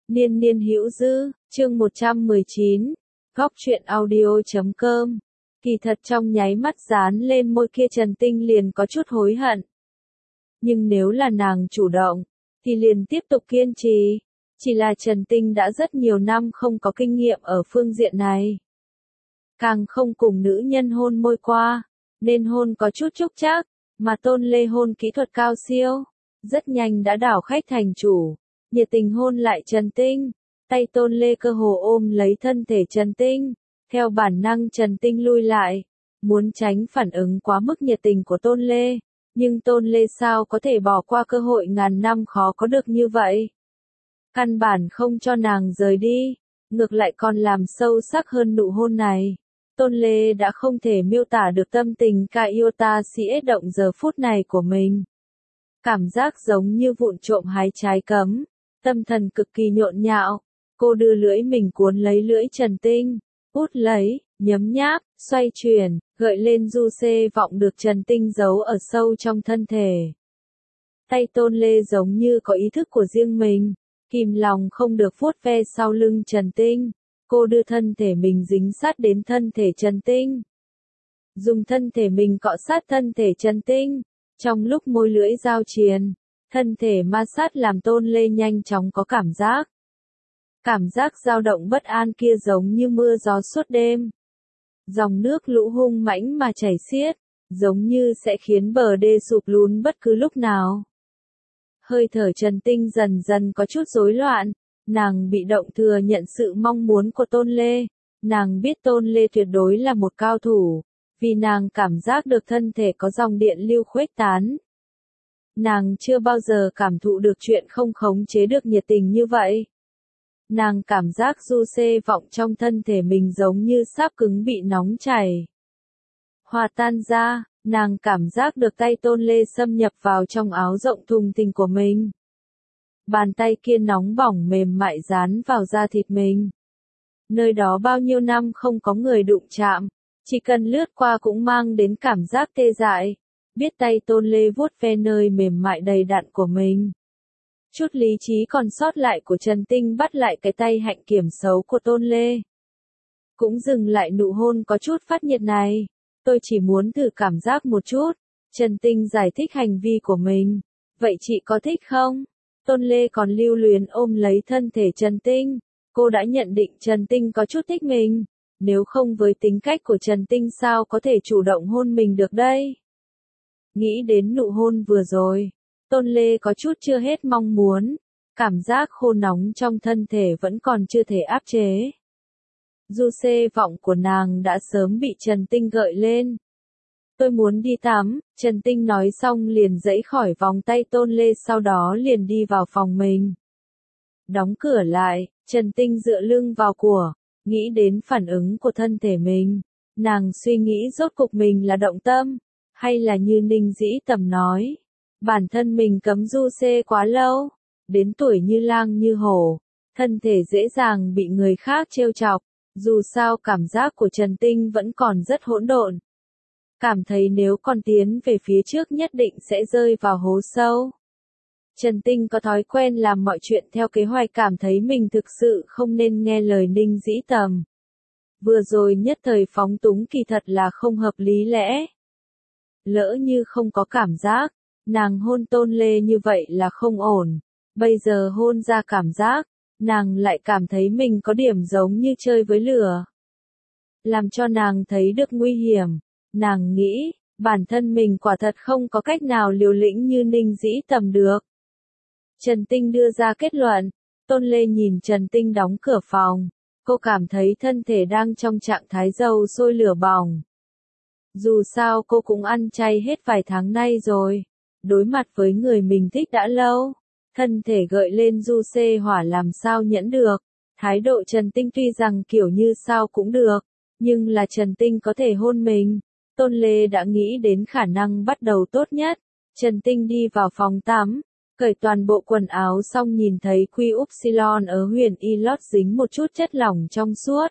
Niên niên hữu dư, chương 119, góc truyện audio.com. Kỳ thật trong nháy mắt dán lên môi kia Trần Tinh liền có chút hối hận. Nhưng nếu là nàng chủ động, thì liền tiếp tục kiên trì. Chỉ là Trần Tinh đã rất nhiều năm không có kinh nghiệm ở phương diện này. Càng không cùng nữ nhân hôn môi qua, nên hôn có chút trúc trác, mà Tôn Lê hôn kỹ thuật cao siêu. Rất nhanh đã đảo khách thành chủ, nhiệt tình hôn lại Trần Tinh, tay Tôn Lê cơ hồ ôm lấy thân thể Trần Tinh, theo bản năng Trần Tinh lui lại, muốn tránh phản ứng quá mức nhiệt tình của Tôn Lê, nhưng Tôn Lê sao có thể bỏ qua cơ hội ngàn năm khó có được như vậy. Căn bản không cho nàng rời đi, ngược lại còn làm sâu sắc hơn nụ hôn này. Tôn Lê đã không thể miêu tả được tâm tình ca iota si động giờ phút này của mình. Cảm giác giống như vụn trộm hái trái cấm, tâm thần cực kỳ nhộn nhạo, cô đưa lưỡi mình cuốn lấy lưỡi Trần Tinh, út lấy, nhấm nháp, xoay chuyển, gợi lên du xê vọng được Trần Tinh giấu ở sâu trong thân thể. Tay Tôn Lê giống như có ý thức của riêng mình, kìm lòng không được vuốt ve sau lưng Trần Tinh, cô đưa thân thể mình dính sát đến thân thể Trần Tinh. Dùng thân thể mình cọ sát thân thể Trần Tinh. Trong lúc môi lưỡi giao triền, thân thể ma sát làm Tôn Lê nhanh chóng có cảm giác. Cảm giác dao động bất an kia giống như mưa gió suốt đêm. Dòng nước lũ hung mãnh mà chảy xiết, giống như sẽ khiến bờ đê sụp lún bất cứ lúc nào. Hơi thở Trần Tinh dần dần có chút rối loạn, nàng bị động thừa nhận sự mong muốn của Tôn Lê. Nàng biết Tôn Lê tuyệt đối là một cao thủ. Vì nàng cảm giác được thân thể có dòng điện lưu khuếch tán. Nàng chưa bao giờ cảm thụ được chuyện không khống chế được nhiệt tình như vậy. Nàng cảm giác du xê vọng trong thân thể mình giống như sáp cứng bị nóng chảy. Hòa tan ra, nàng cảm giác được tay Tôn Lê xâm nhập vào trong áo rộng thùng thình của mình. Bàn tay kia nóng bỏng mềm mại dán vào da thịt mình. Nơi đó bao nhiêu năm không có người đụng chạm. Chỉ cần lướt qua cũng mang đến cảm giác tê dại, biết tay Tôn Lê vuốt ve nơi mềm mại đầy đặn của mình. Chút lý trí còn sót lại của Trần Tinh bắt lại cái tay hạnh kiểm xấu của Tôn Lê. Cũng dừng lại nụ hôn có chút phát nhiệt này, tôi chỉ muốn thử cảm giác một chút. Trần Tinh giải thích hành vi của mình, vậy chị có thích không? Tôn Lê còn lưu luyến ôm lấy thân thể Trần Tinh, cô đã nhận định Trần Tinh có chút thích mình. Nếu không với tính cách của Trần Tinh sao có thể chủ động hôn mình được đây? Nghĩ đến nụ hôn vừa rồi, Tôn Lê có chút chưa hết mong muốn, cảm giác khô nóng trong thân thể vẫn còn chưa thể áp chế. Du xê vọng của nàng đã sớm bị Trần Tinh gợi lên. Tôi muốn đi tắm, Trần Tinh nói xong liền giãy khỏi vòng tay Tôn Lê sau đó liền đi vào phòng mình. Đóng cửa lại, Trần Tinh dựa lưng vào của. Nghĩ đến phản ứng của thân thể mình, nàng suy nghĩ rốt cục mình là động tâm, hay là như Ninh Dĩ Tầm nói, bản thân mình cấm du xê quá lâu, đến tuổi như lang như hổ, thân thể dễ dàng bị người khác trêu chọc, dù sao cảm giác của Trần Tinh vẫn còn rất hỗn độn. Cảm thấy nếu còn tiến về phía trước nhất định sẽ rơi vào hố sâu. Trần Tinh có thói quen làm mọi chuyện theo kế hoạch cảm thấy mình thực sự không nên nghe lời Ninh Dĩ Tầm. Vừa rồi nhất thời phóng túng kỳ thật là không hợp lý lẽ. Lỡ như không có cảm giác, nàng hôn Tôn Lê như vậy là không ổn. Bây giờ hôn ra cảm giác, nàng lại cảm thấy mình có điểm giống như chơi với lửa. Làm cho nàng thấy được nguy hiểm. Nàng nghĩ, bản thân mình quả thật không có cách nào liều lĩnh như Ninh Dĩ Tầm được. Trần Tinh đưa ra kết luận, Tôn Lê nhìn Trần Tinh đóng cửa phòng, cô cảm thấy thân thể đang trong trạng thái dầu sôi lửa bỏng. Dù sao cô cũng ăn chay hết vài tháng nay rồi, đối mặt với người mình thích đã lâu, thân thể gợi lên du xê hỏa làm sao nhẫn được, thái độ Trần Tinh tuy rằng kiểu như sao cũng được, nhưng là Trần Tinh có thể hôn mình, Tôn Lê đã nghĩ đến khả năng bắt đầu tốt nhất, Trần Tinh đi vào phòng tắm. Cởi toàn bộ quần áo xong nhìn thấy Quy Upsilon ở huyền y lót dính một chút chất lỏng trong suốt.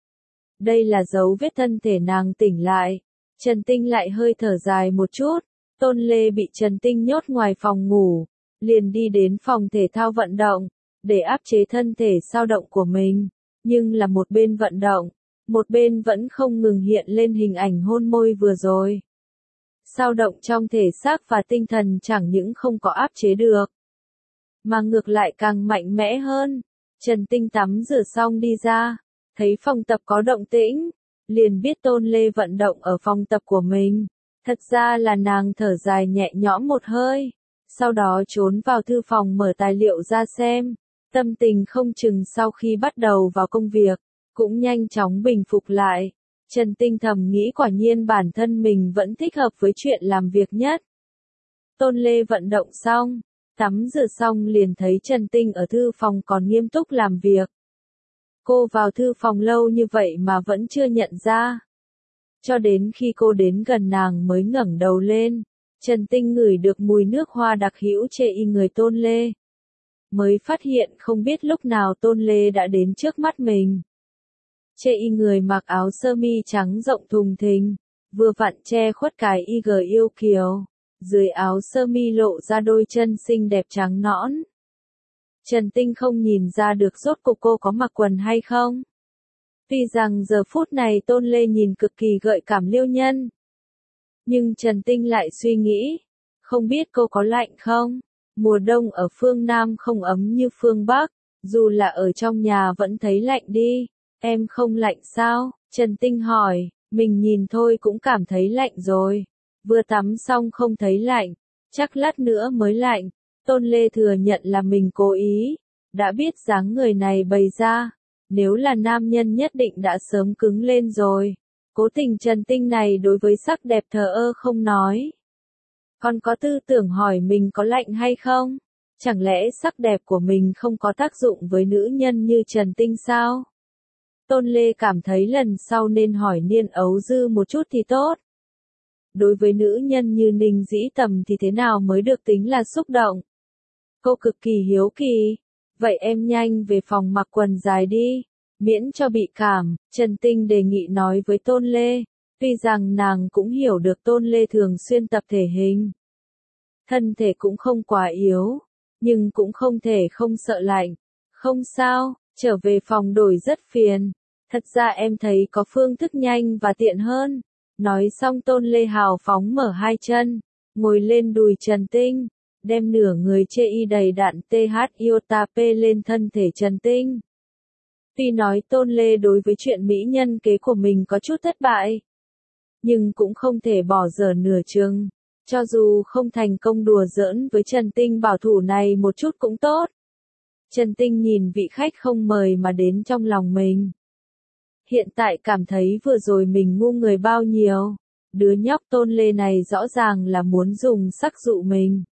Đây là dấu vết thân thể nàng tỉnh lại. Trần Tinh lại hơi thở dài một chút. Tôn Lê bị Trần Tinh nhốt ngoài phòng ngủ. Liền đi đến phòng thể thao vận động. để áp chế thân thể dao động của mình, nhưng là một bên vận động, một bên vẫn không ngừng hiện lên hình ảnh hôn môi vừa rồi. Dao động trong thể xác và tinh thần chẳng những không có áp chế được, mà ngược lại càng mạnh mẽ hơn. Trần Tinh tắm rửa xong đi ra, thấy phòng tập có động tĩnh, liền biết Tôn Lê vận động ở phòng tập của mình. Thật ra là nàng thở dài nhẹ nhõm một hơi, sau đó trốn vào thư phòng mở tài liệu ra xem. Tâm tình không chừng sau khi bắt đầu vào công việc, cũng nhanh chóng bình phục lại. Trần Tinh thầm nghĩ quả nhiên bản thân mình vẫn thích hợp với chuyện làm việc nhất. Tôn Lê vận động xong, tắm rửa xong liền thấy Trần Tinh ở thư phòng còn nghiêm túc làm việc. Cô vào thư phòng lâu như vậy mà vẫn chưa nhận ra. Cho đến khi cô đến gần nàng mới ngẩng đầu lên, Trần Tinh ngửi được mùi nước hoa đặc hữu trên người Tôn Lê. Mới phát hiện không biết lúc nào Tôn Lê đã đến trước mắt mình. Trên người mặc áo sơ mi trắng rộng thùng thình, vừa vặn che khuất cái IG yêu kiều, dưới áo sơ mi lộ ra đôi chân xinh đẹp trắng nõn. Trần Tinh không nhìn ra được rốt cuộc cô có mặc quần hay không. Tuy rằng giờ phút này Tôn Lê nhìn cực kỳ gợi cảm liêu nhân. Nhưng Trần Tinh lại suy nghĩ, không biết cô có lạnh không? Mùa đông ở phương Nam không ấm như phương Bắc, dù là ở trong nhà vẫn thấy lạnh đi. Em không lạnh sao? Trần Tinh hỏi, mình nhìn thôi cũng cảm thấy lạnh rồi. Vừa tắm xong không thấy lạnh, chắc lát nữa mới lạnh. Tôn Lê thừa nhận là mình cố ý, đã biết dáng người này bày ra, nếu là nam nhân nhất định đã sớm cứng lên rồi. Cố tình Trần Tinh này đối với sắc đẹp thờ ơ không nói. Còn có tư tưởng hỏi mình có lạnh hay không? Chẳng lẽ sắc đẹp của mình không có tác dụng với nữ nhân như Trần Tinh sao? Tôn Lê cảm thấy lần sau nên hỏi Niên Ấu Dư một chút thì tốt. Đối với nữ nhân như Ninh Dĩ Tầm thì thế nào mới được tính là xúc động? Cô cực kỳ hiếu kỳ. Vậy em nhanh về phòng mặc quần dài đi, miễn cho bị cảm. Trần Tinh đề nghị nói với Tôn Lê. Tuy rằng nàng cũng hiểu được Tôn Lê thường xuyên tập thể hình. Thân thể cũng không quá yếu, nhưng cũng không thể không sợ lạnh. Không sao, trở về phòng đổi rất phiền. Thật ra em thấy có phương thức nhanh và tiện hơn. Nói xong Tôn Lê hào phóng mở hai chân, ngồi lên đùi Trần Tinh, đem nửa người chê y đầy đặn TH iota P lên thân thể Trần Tinh. Tuy nói Tôn Lê đối với chuyện mỹ nhân kế của mình có chút thất bại, nhưng cũng không thể bỏ dở nửa chừng. Cho dù không thành công đùa giỡn với Trần Tinh bảo thủ này một chút cũng tốt. Trần Tinh nhìn vị khách không mời mà đến trong lòng mình. Hiện tại cảm thấy vừa rồi mình ngu người bao nhiêu. Đứa nhóc Tôn Lê này rõ ràng là muốn dùng sắc dụ mình.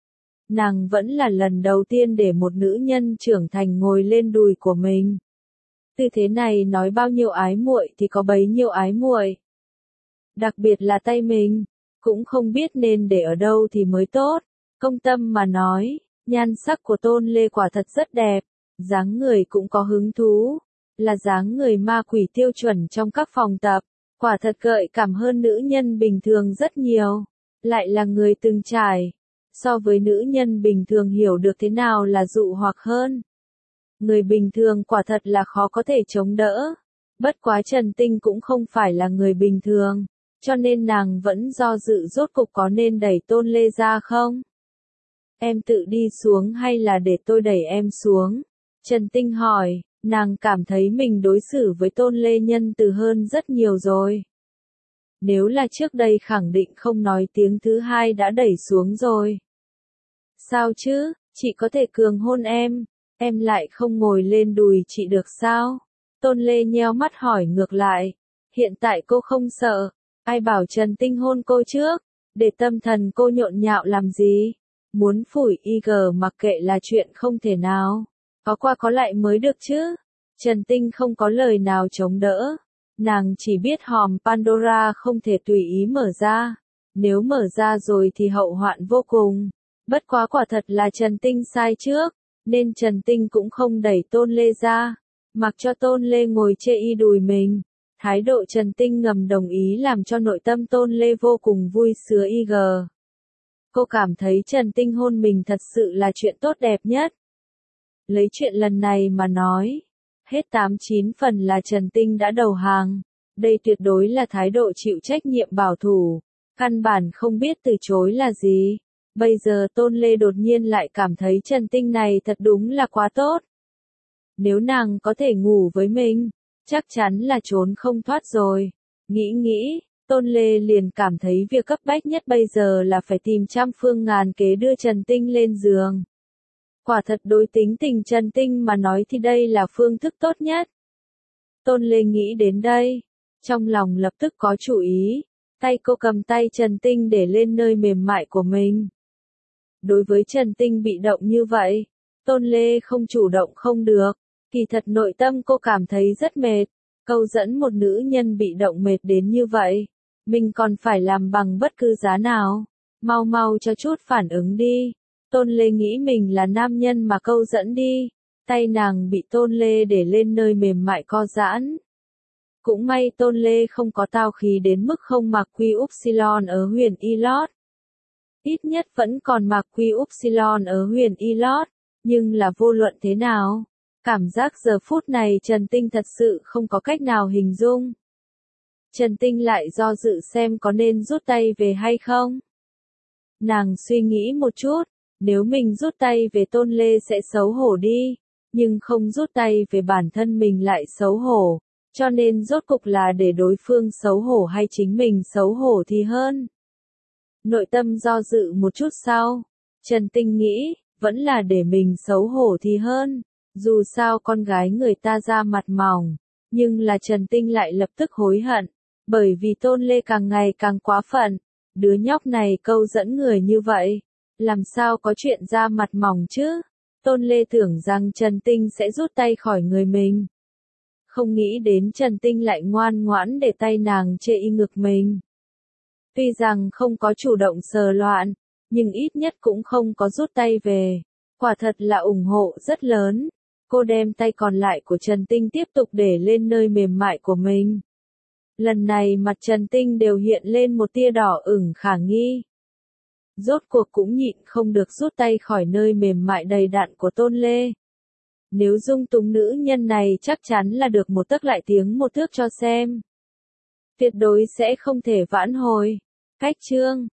Nàng vẫn là lần đầu tiên để một nữ nhân trưởng thành ngồi lên đùi của mình. Tư thế này nói bao nhiêu ái muội thì có bấy nhiêu ái muội. Đặc biệt là tay mình, cũng không biết nên để ở đâu thì mới tốt. Công tâm mà nói, nhan sắc của Tôn Lê quả thật rất đẹp, dáng người cũng có hứng thú, là dáng người ma quỷ tiêu chuẩn trong các phòng tập, quả thật gợi cảm hơn nữ nhân bình thường rất nhiều, lại là người từng trải, so với nữ nhân bình thường hiểu được thế nào là dụ hoặc hơn. Người bình thường quả thật là khó có thể chống đỡ, bất quá Trần Tinh cũng không phải là người bình thường, cho nên nàng vẫn do dự rốt cục có nên đẩy Tôn Lê ra không? Em tự đi xuống hay là để tôi đẩy em xuống? Trần Tinh hỏi, nàng cảm thấy mình đối xử với Tôn Lê nhân từ hơn rất nhiều rồi. Nếu là trước đây khẳng định không nói tiếng thứ hai đã đẩy xuống rồi. Sao chứ, chị có thể cường hôn em lại không ngồi lên đùi chị được sao? Tôn Lê nheo mắt hỏi ngược lại, hiện tại cô không sợ, ai bảo Trần Tinh hôn cô trước, để tâm thần cô nhộn nhạo làm gì? Muốn phủi IG mặc kệ là chuyện không thể nào, có qua có lại mới được chứ. Trần Tinh không có lời nào chống đỡ, nàng chỉ biết hòm Pandora không thể tùy ý mở ra, nếu mở ra rồi thì hậu hoạn vô cùng. Bất quá quả thật là Trần Tinh sai trước, nên Trần Tinh cũng không đẩy Tôn Lê ra, mặc cho Tôn Lê ngồi chê y đùi mình. Thái độ Trần Tinh ngầm đồng ý làm cho nội tâm Tôn Lê vô cùng vui sướng IG. Cô cảm thấy Trần Tinh hôn mình thật sự là chuyện tốt đẹp nhất. Lấy chuyện lần này mà nói, hết 8-9 phần là Trần Tinh đã đầu hàng. Đây tuyệt đối là thái độ chịu trách nhiệm bảo thủ, căn bản không biết từ chối là gì. Bây giờ Tôn Lê đột nhiên lại cảm thấy Trần Tinh này thật đúng là quá tốt. Nếu nàng có thể ngủ với mình, chắc chắn là trốn không thoát rồi. Nghĩ, Tôn Lê liền cảm thấy việc cấp bách nhất bây giờ là phải tìm trăm phương ngàn kế đưa Trần Tinh lên giường. Quả thật đối tính tình Trần Tinh mà nói thì đây là phương thức tốt nhất. Tôn Lê nghĩ đến đây, trong lòng lập tức có chủ ý, tay cô cầm tay Trần Tinh để lên nơi mềm mại của mình. Đối với Trần Tinh bị động như vậy, Tôn Lê không chủ động không được, kỳ thật nội tâm cô cảm thấy rất mệt, câu dẫn một nữ nhân bị động mệt đến như vậy, mình còn phải làm bằng bất cứ giá nào, mau cho chút phản ứng đi. Tôn Lê nghĩ mình là nam nhân mà câu dẫn đi, tay nàng bị Tôn Lê để lên nơi mềm mại co giãn. Cũng may Tôn Lê không có tao khí đến mức không mặc quy upsilon ở huyền Ilot. Ít nhất vẫn còn mặc quy upsilon ở huyền Ilot, nhưng là vô luận thế nào, cảm giác giờ phút này Trần Tinh thật sự không có cách nào hình dung. Trần Tinh lại do dự xem có nên rút tay về hay không. Nàng suy nghĩ một chút, nếu mình rút tay về Tôn Lê sẽ xấu hổ đi, nhưng không rút tay về bản thân mình lại xấu hổ, cho nên rốt cục là để đối phương xấu hổ hay chính mình xấu hổ thì hơn. Nội tâm do dự một chút sau, Trần Tinh nghĩ, vẫn là để mình xấu hổ thì hơn, dù sao con gái người ta ra mặt mỏng, nhưng là Trần Tinh lại lập tức hối hận, bởi vì Tôn Lê càng ngày càng quá phận, đứa nhóc này câu dẫn người như vậy, làm sao có chuyện ra mặt mỏng chứ. Tôn Lê tưởng rằng Trần Tinh sẽ rút tay khỏi người mình. Không nghĩ đến Trần Tinh lại ngoan ngoãn để tay nàng chê y ngực mình. Tuy rằng không có chủ động sờ loạn, nhưng ít nhất cũng không có rút tay về. Quả thật là ủng hộ rất lớn. Cô đem tay còn lại của Trần Tinh tiếp tục để lên nơi mềm mại của mình. Lần này mặt Trần Tinh đều hiện lên một tia đỏ ửng khả nghi. Rốt cuộc cũng nhịn không được rút tay khỏi nơi mềm mại đầy đặn của Tôn Lê. Nếu dung túng nữ nhân này chắc chắn là được một tấc lại tiếng một thước cho xem. Tuyệt đối sẽ không thể vãn hồi. Cách chương